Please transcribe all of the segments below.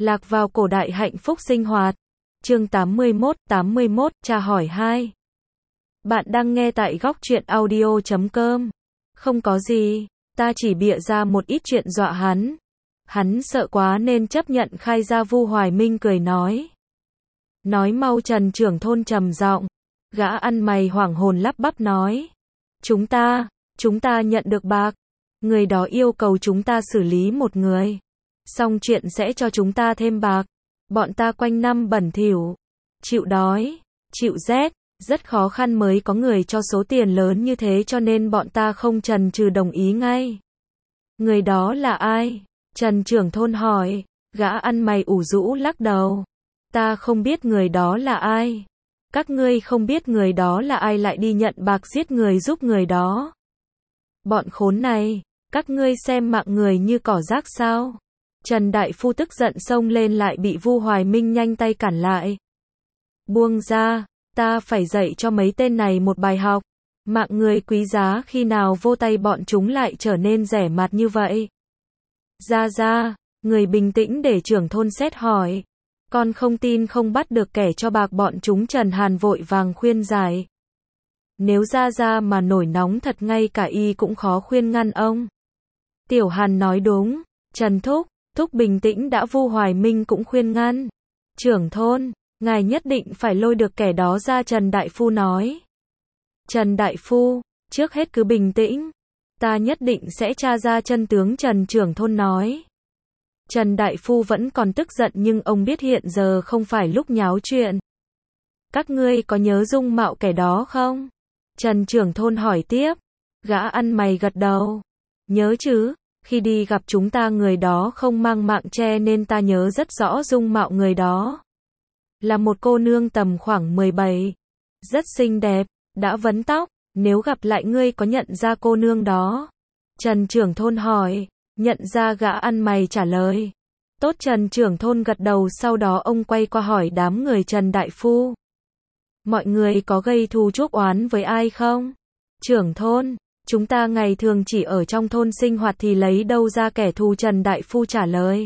Lạc vào cổ đại hạnh phúc sinh hoạt. Chương 81, tra hỏi 2. Bạn đang nghe tại góc truyện audio.com. Không có gì, ta chỉ bịa ra một ít chuyện dọa hắn. Hắn sợ quá nên chấp nhận khai ra. Vu Hoài Minh cười nói. Nói mau. Trần trưởng thôn trầm giọng. Gã ăn mày hoảng hồn lắp bắp nói. Chúng ta nhận được bạc. Người đó yêu cầu chúng ta xử lý một người. Xong chuyện sẽ cho chúng ta thêm bạc. Bọn ta quanh năm bẩn thỉu, chịu đói, chịu rét, rất khó khăn mới có người cho số tiền lớn như thế, cho nên bọn ta không chần chừ đồng ý ngay. Người đó là ai? Trần trưởng thôn hỏi. Gã ăn mày ủ rũ lắc đầu. Ta không biết người đó là ai. Các ngươi không biết người đó là ai lại đi nhận bạc giết người giúp người đó. Bọn khốn này, các ngươi xem mạng người như cỏ rác sao? Trần Đại Phu tức giận xông lên lại bị Vu Hoài Minh nhanh tay cản lại. Buông ra, ta phải dạy cho mấy tên này một bài học. Mạng người quý giá, khi nào vô tay bọn chúng lại trở nên rẻ mạt như vậy? Ra, người bình tĩnh để trưởng thôn xét hỏi. Con không tin không bắt được kẻ cho bạc bọn chúng. Trần Hàn vội vàng khuyên giải. Nếu ra mà nổi nóng thật, ngay cả y cũng khó khuyên ngăn ông. Tiểu Hàn nói đúng. Trần Thúc bình tĩnh đã. Vu Hoài Minh cũng khuyên ngăn. Trưởng thôn, ngài nhất định phải lôi được kẻ đó ra. Trần Đại Phu nói. Trần Đại Phu, trước hết cứ bình tĩnh. Ta nhất định sẽ tra ra chân tướng. Trần trưởng thôn nói. Trần Đại Phu vẫn còn tức giận nhưng ông biết hiện giờ không phải lúc nháo chuyện. Các ngươi có nhớ dung mạo kẻ đó không? Trần trưởng thôn hỏi tiếp. Gã ăn mày gật đầu. Nhớ chứ, khi đi gặp chúng ta người đó không mang mạng che nên ta nhớ rất rõ dung mạo người đó. Là một cô nương tầm khoảng 17. Rất xinh đẹp, đã vấn tóc. Nếu gặp lại ngươi có nhận ra cô nương đó? Trần trưởng thôn hỏi. Nhận ra. Gã ăn mày trả lời. Tốt. Trần trưởng thôn gật đầu. Sau đó ông quay qua hỏi đám người Trần Đại Phu. Mọi người có gây thù chuốc oán với ai không? Trưởng thôn, chúng ta ngày thường chỉ ở trong thôn sinh hoạt thì lấy đâu ra kẻ thù? Trần Đại Phu trả lời.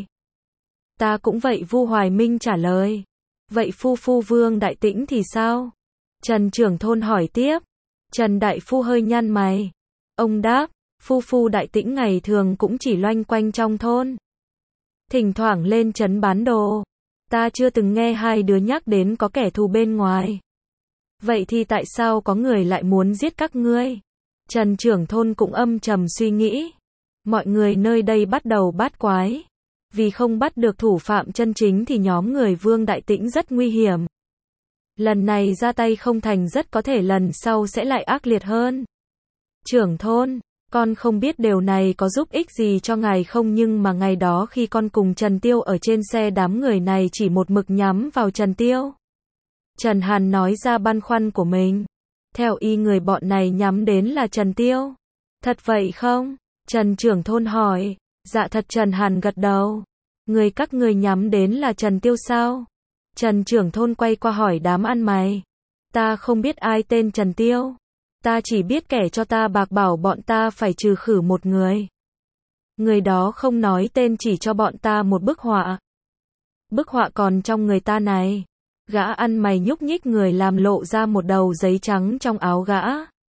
Ta cũng vậy. Vu Hoài Minh trả lời. Vậy Phu Vương Đại Tĩnh thì sao? Trần trưởng thôn hỏi tiếp. Trần Đại Phu hơi nhăn mày. Ông đáp. Phu Đại Tĩnh ngày thường cũng chỉ loanh quanh trong thôn. Thỉnh thoảng lên trấn bán đồ. Ta chưa từng nghe hai đứa nhắc đến có kẻ thù bên ngoài. Vậy thì tại sao có người lại muốn giết các ngươi? Trần trưởng thôn cũng âm trầm suy nghĩ. Mọi người nơi đây bắt đầu bát quái. Vì không bắt được thủ phạm chân chính thì nhóm người Vương Đại Tĩnh rất nguy hiểm. Lần này ra tay không thành, rất có thể lần sau sẽ lại ác liệt hơn. Trưởng thôn, con không biết điều này có giúp ích gì cho ngài không, nhưng mà ngày đó khi con cùng Trần Tiêu ở trên xe, đám người này chỉ một mực nhắm vào Trần Tiêu. Trần Hàn nói ra băn khoăn của mình. Theo y người bọn này nhắm đến là Trần Tiêu. Thật vậy không? Trần trưởng thôn hỏi. Dạ thật. Trần Hàn gật đầu. Các người nhắm đến là Trần Tiêu sao? Trần trưởng thôn quay qua hỏi đám ăn mày. Ta không biết ai tên Trần Tiêu. Ta chỉ biết kẻ cho ta bạc bảo bọn ta phải trừ khử một người. Người đó không nói tên, chỉ cho bọn ta một bức họa. Bức họa còn trong người ta này. Gã ăn mày nhúc nhích người làm lộ ra một đầu giấy trắng trong áo gã.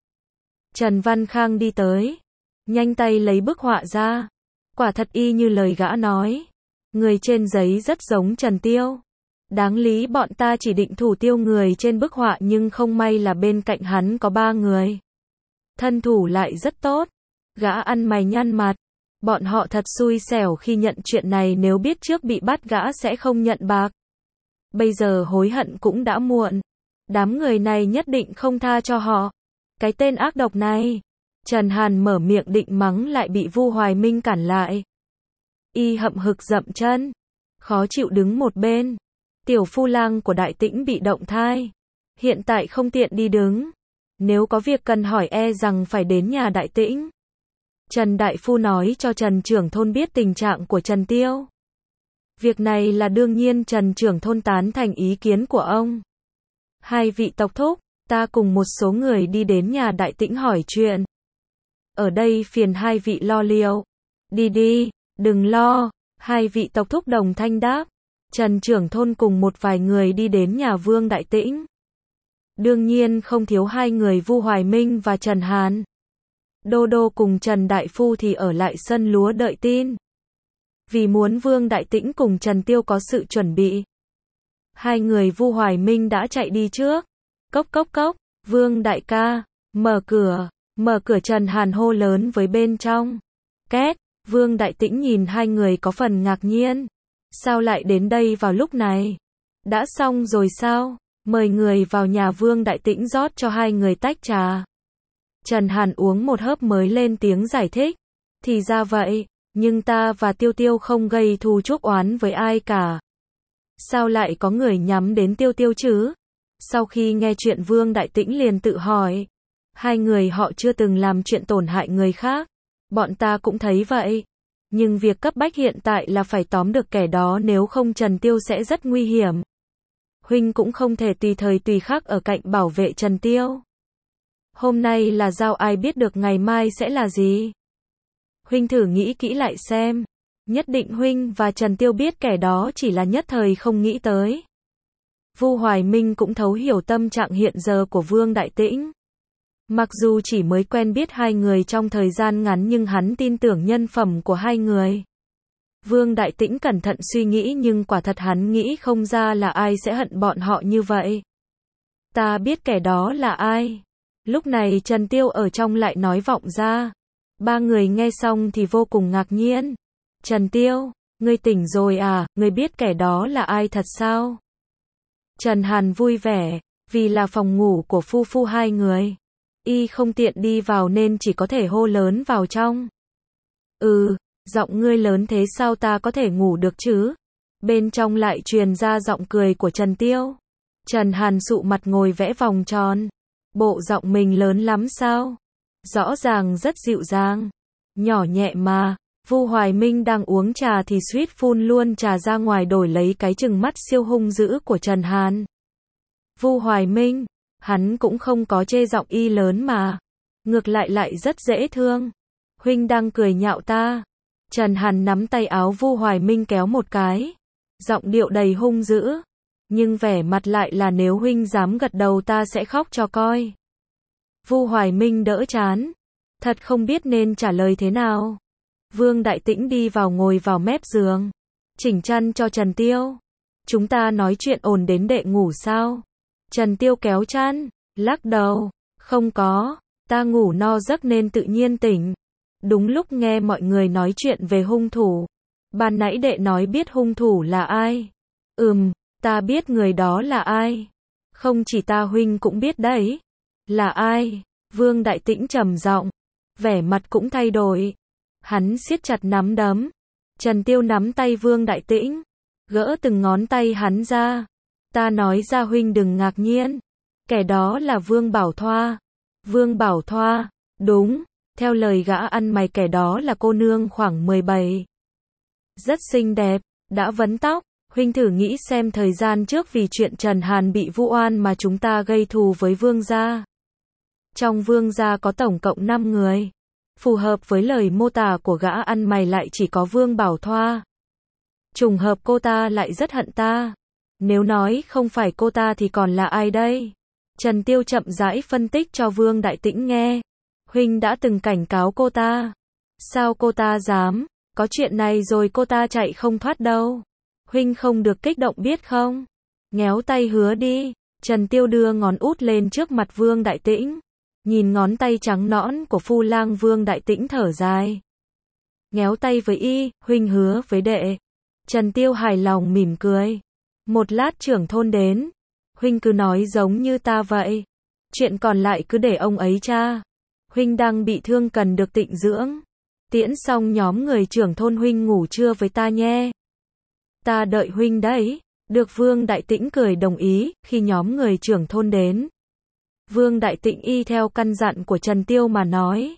Trần Văn Khang đi tới. Nhanh tay lấy bức họa ra. Quả thật y như lời gã nói. Người trên giấy rất giống Trần Tiêu. Đáng lý bọn ta chỉ định thủ tiêu người trên bức họa, nhưng không may là bên cạnh hắn có 3 người. Thân thủ lại rất tốt. Gã ăn mày nhăn mặt. Bọn họ thật xui xẻo khi nhận chuyện này, nếu biết trước bị bắt gã sẽ không nhận bạc. Bây giờ hối hận cũng đã muộn. Đám người này nhất định không tha cho họ. Cái tên ác độc này. Trần Hàn mở miệng định mắng lại bị Vu Hoài Minh cản lại. Y hậm hực dậm chân. Khó chịu đứng một bên. Tiểu phu lang của Đại Tĩnh bị động thai. Hiện tại không tiện đi đứng. Nếu có việc cần hỏi e rằng phải đến nhà Đại Tĩnh. Trần Đại Phu nói cho Trần trưởng thôn biết tình trạng của Trần Tiêu. Việc này là đương nhiên. Trần trưởng thôn tán thành ý kiến của ông. Hai vị tộc thúc, ta cùng một số người đi đến nhà Đại Tĩnh hỏi chuyện. Ở đây phiền hai vị lo liệu. Đi, đừng lo. Hai vị tộc thúc đồng thanh đáp. Trần trưởng thôn cùng một vài người đi đến nhà Vương Đại Tĩnh. Đương nhiên không thiếu hai người Vu Hoài Minh và Trần Hàn. Đô Đô cùng Trần Đại Phu thì ở lại sân lúa đợi tin. Vì muốn Vương Đại Tĩnh cùng Trần Tiêu có sự chuẩn bị, hai người Vu Hoài Minh đã chạy đi trước. Cốc cốc cốc, Vương đại ca, mở cửa Trần Hàn hô lớn với bên trong. Két, Vương Đại Tĩnh nhìn hai người có phần ngạc nhiên. Sao lại đến đây vào lúc này? Đã xong rồi sao? Mời người vào nhà. Vương Đại Tĩnh rót cho hai người tách trà. Trần Hàn uống một hớp mới lên tiếng giải thích. Thì ra vậy, nhưng ta và Tiêu Tiêu không gây thù chuốc oán với ai cả. Sao lại có người nhắm đến Tiêu Tiêu chứ? Sau khi nghe chuyện Vương Đại Tĩnh liền tự hỏi. Hai người họ chưa từng làm chuyện tổn hại người khác. Bọn ta cũng thấy vậy. Nhưng việc cấp bách hiện tại là phải tóm được kẻ đó, nếu không Trần Tiêu sẽ rất nguy hiểm. Huynh cũng không thể tùy thời tùy khắc ở cạnh bảo vệ Trần Tiêu. Hôm nay là giao, ai biết được ngày mai sẽ là gì. Huynh thử nghĩ kỹ lại xem. Nhất định Huynh và Trần Tiêu biết kẻ đó chỉ là nhất thời không nghĩ tới. Vu Hoài Minh cũng thấu hiểu tâm trạng hiện giờ của Vương Đại Tĩnh. Mặc dù chỉ mới quen biết hai người trong thời gian ngắn nhưng hắn tin tưởng nhân phẩm của hai người. Vương Đại Tĩnh cẩn thận suy nghĩ nhưng quả thật hắn nghĩ không ra là ai sẽ hận bọn họ như vậy. Ta biết kẻ đó là ai. Lúc này Trần Tiêu ở trong lại nói vọng ra. Ba người nghe xong thì vô cùng ngạc nhiên. Trần Tiêu, ngươi tỉnh rồi à, ngươi biết kẻ đó là ai thật sao? Trần Hàn vui vẻ, vì là phòng ngủ của phu phu hai người. Y không tiện đi vào nên chỉ có thể hô lớn vào trong. Giọng ngươi lớn thế sao ta có thể ngủ được chứ? Bên trong lại truyền ra giọng cười của Trần Tiêu. Trần Hàn sụ mặt ngồi vẽ vòng tròn. Bộ giọng mình lớn lắm sao? Rõ ràng rất dịu dàng. Nhỏ nhẹ mà. Vu Hoài Minh đang uống trà thì suýt phun luôn trà ra ngoài đổi lấy cái trừng mắt siêu hung dữ của Trần Hàn. Vu Hoài Minh, hắn cũng không có chê giọng y lớn mà. Ngược lại rất dễ thương. Huynh đang cười nhạo ta. Trần Hàn nắm tay áo Vu Hoài Minh kéo một cái. Giọng điệu đầy hung dữ. Nhưng vẻ mặt lại là nếu huynh dám gật đầu ta sẽ khóc cho coi. Vu Hoài Minh đỡ chán. Thật không biết nên trả lời thế nào. Vương Đại Tĩnh đi vào ngồi vào mép giường. Chỉnh chăn cho Trần Tiêu. Chúng ta nói chuyện ồn đến đệ ngủ sao? Trần Tiêu kéo chăn, lắc đầu. Không có, ta ngủ no giấc nên tự nhiên tỉnh. Đúng lúc nghe mọi người nói chuyện về hung thủ. Ban nãy đệ nói biết hung thủ là ai. Ta biết người đó là ai. Không chỉ ta huynh cũng biết đấy. Là ai? Vương Đại Tĩnh trầm giọng. Vẻ mặt cũng thay đổi. Hắn siết chặt nắm đấm. Trần Tiêu nắm tay Vương Đại Tĩnh. Gỡ từng ngón tay hắn ra. Ta nói ra huynh đừng ngạc nhiên. Kẻ đó là Vương Bảo Thoa. Vương Bảo Thoa. Đúng. Theo lời gã ăn mày kẻ đó là cô nương khoảng 17. Rất xinh đẹp. Đã vấn tóc. Huynh thử nghĩ xem thời gian trước vì chuyện Trần Hàn bị vu oan mà chúng ta gây thù với Vương gia. Trong Vương gia có tổng cộng 5 người. Phù hợp với lời mô tả của gã ăn mày lại chỉ có Vương Bảo Thoa. Trùng hợp cô ta lại rất hận ta. Nếu nói không phải cô ta thì còn là ai đây? Trần Tiêu chậm rãi phân tích cho Vương Đại Tĩnh nghe. Huynh đã từng cảnh cáo cô ta. Sao cô ta dám? Có chuyện này rồi cô ta chạy không thoát đâu. Huynh không được kích động biết không? Nhéo tay hứa đi. Trần Tiêu đưa ngón út lên trước mặt Vương Đại Tĩnh. Nhìn ngón tay trắng nõn của phu lang. Vương Đại Tĩnh thở dài. Nhéo tay với y, huynh hứa với đệ. Trần Tiêu hài lòng mỉm cười. Một lát trưởng thôn đến. Huynh cứ nói giống như ta vậy. Chuyện còn lại cứ để ông ấy tra. Huynh đang bị thương cần được tịnh dưỡng. Tiễn xong nhóm người trưởng thôn huynh ngủ trưa với ta nhé. Ta đợi huynh đấy. Được. Vương Đại Tĩnh cười đồng ý. Khi nhóm người trưởng thôn đến, Vương Đại Tĩnh y theo căn dặn của Trần Tiêu mà nói.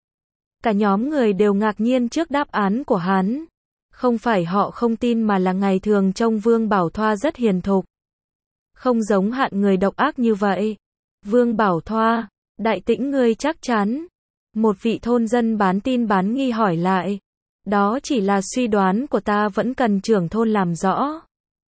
Cả nhóm người đều ngạc nhiên trước đáp án của hắn. Không phải họ không tin mà là ngày thường trông Vương Bảo Thoa rất hiền thục. Không giống hạng người độc ác như vậy. Vương Bảo Thoa, Đại Tĩnh ngươi chắc chắn. Một vị thôn dân bán tin bán nghi hỏi lại. Đó chỉ là suy đoán của ta, vẫn cần trưởng thôn làm rõ.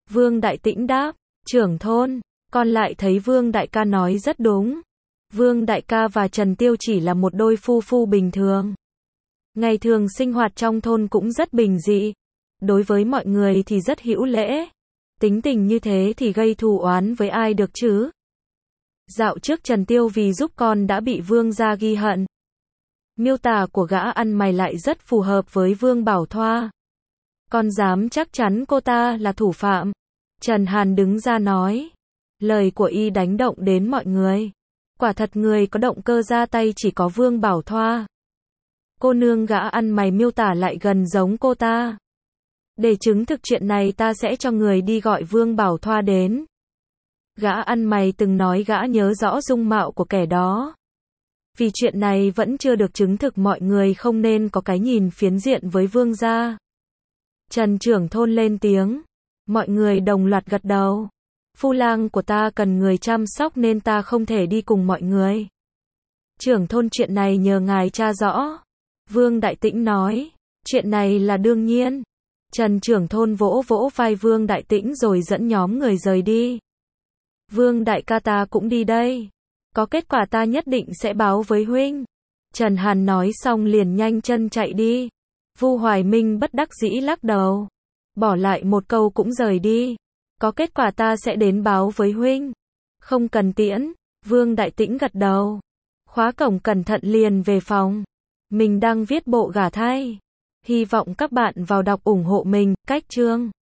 Vương Đại Tĩnh đáp, trưởng thôn, con lại thấy Vương Đại ca nói rất đúng. Vương Đại ca và Trần Tiêu chỉ là một đôi phu phu bình thường. Ngày thường sinh hoạt trong thôn cũng rất bình dị. Đối với mọi người thì rất hữu lễ. Tính tình như thế thì gây thù oán với ai được chứ? Dạo trước Trần Tiêu vì giúp con đã bị Vương gia ghi hận. Miêu tả của gã ăn mày lại rất phù hợp với Vương Bảo Thoa. Con dám chắc chắn cô ta là thủ phạm. Trần Hàn đứng ra nói. Lời của y đánh động đến mọi người. Quả thật người có động cơ ra tay chỉ có Vương Bảo Thoa. Cô nương gã ăn mày miêu tả lại gần giống cô ta. Để chứng thực chuyện này ta sẽ cho người đi gọi Vương Bảo Thoa đến. Gã ăn mày từng nói gã nhớ rõ dung mạo của kẻ đó. Vì chuyện này vẫn chưa được chứng thực mọi người không nên có cái nhìn phiến diện với Vương gia. Trần trưởng thôn lên tiếng. Mọi người đồng loạt gật đầu. Phu lang của ta cần người chăm sóc nên ta không thể đi cùng mọi người. Trưởng thôn chuyện này nhờ ngài tra rõ. Vương Đại Tĩnh nói. Chuyện này là đương nhiên. Trần trưởng thôn vỗ vỗ vai Vương Đại Tĩnh rồi dẫn nhóm người rời đi. Vương Đại ca ta cũng đi đây. Có kết quả ta nhất định sẽ báo với huynh. Trần Hàn nói xong liền nhanh chân chạy đi. Vu Hoài Minh bất đắc dĩ lắc đầu. Bỏ lại một câu cũng rời đi. Có kết quả ta sẽ đến báo với huynh. Không cần tiễn. Vương Đại Tĩnh gật đầu. Khóa cổng cẩn thận liền về phòng. Mình đang viết bộ gả thay. Hy vọng các bạn vào đọc ủng hộ mình. Cách chương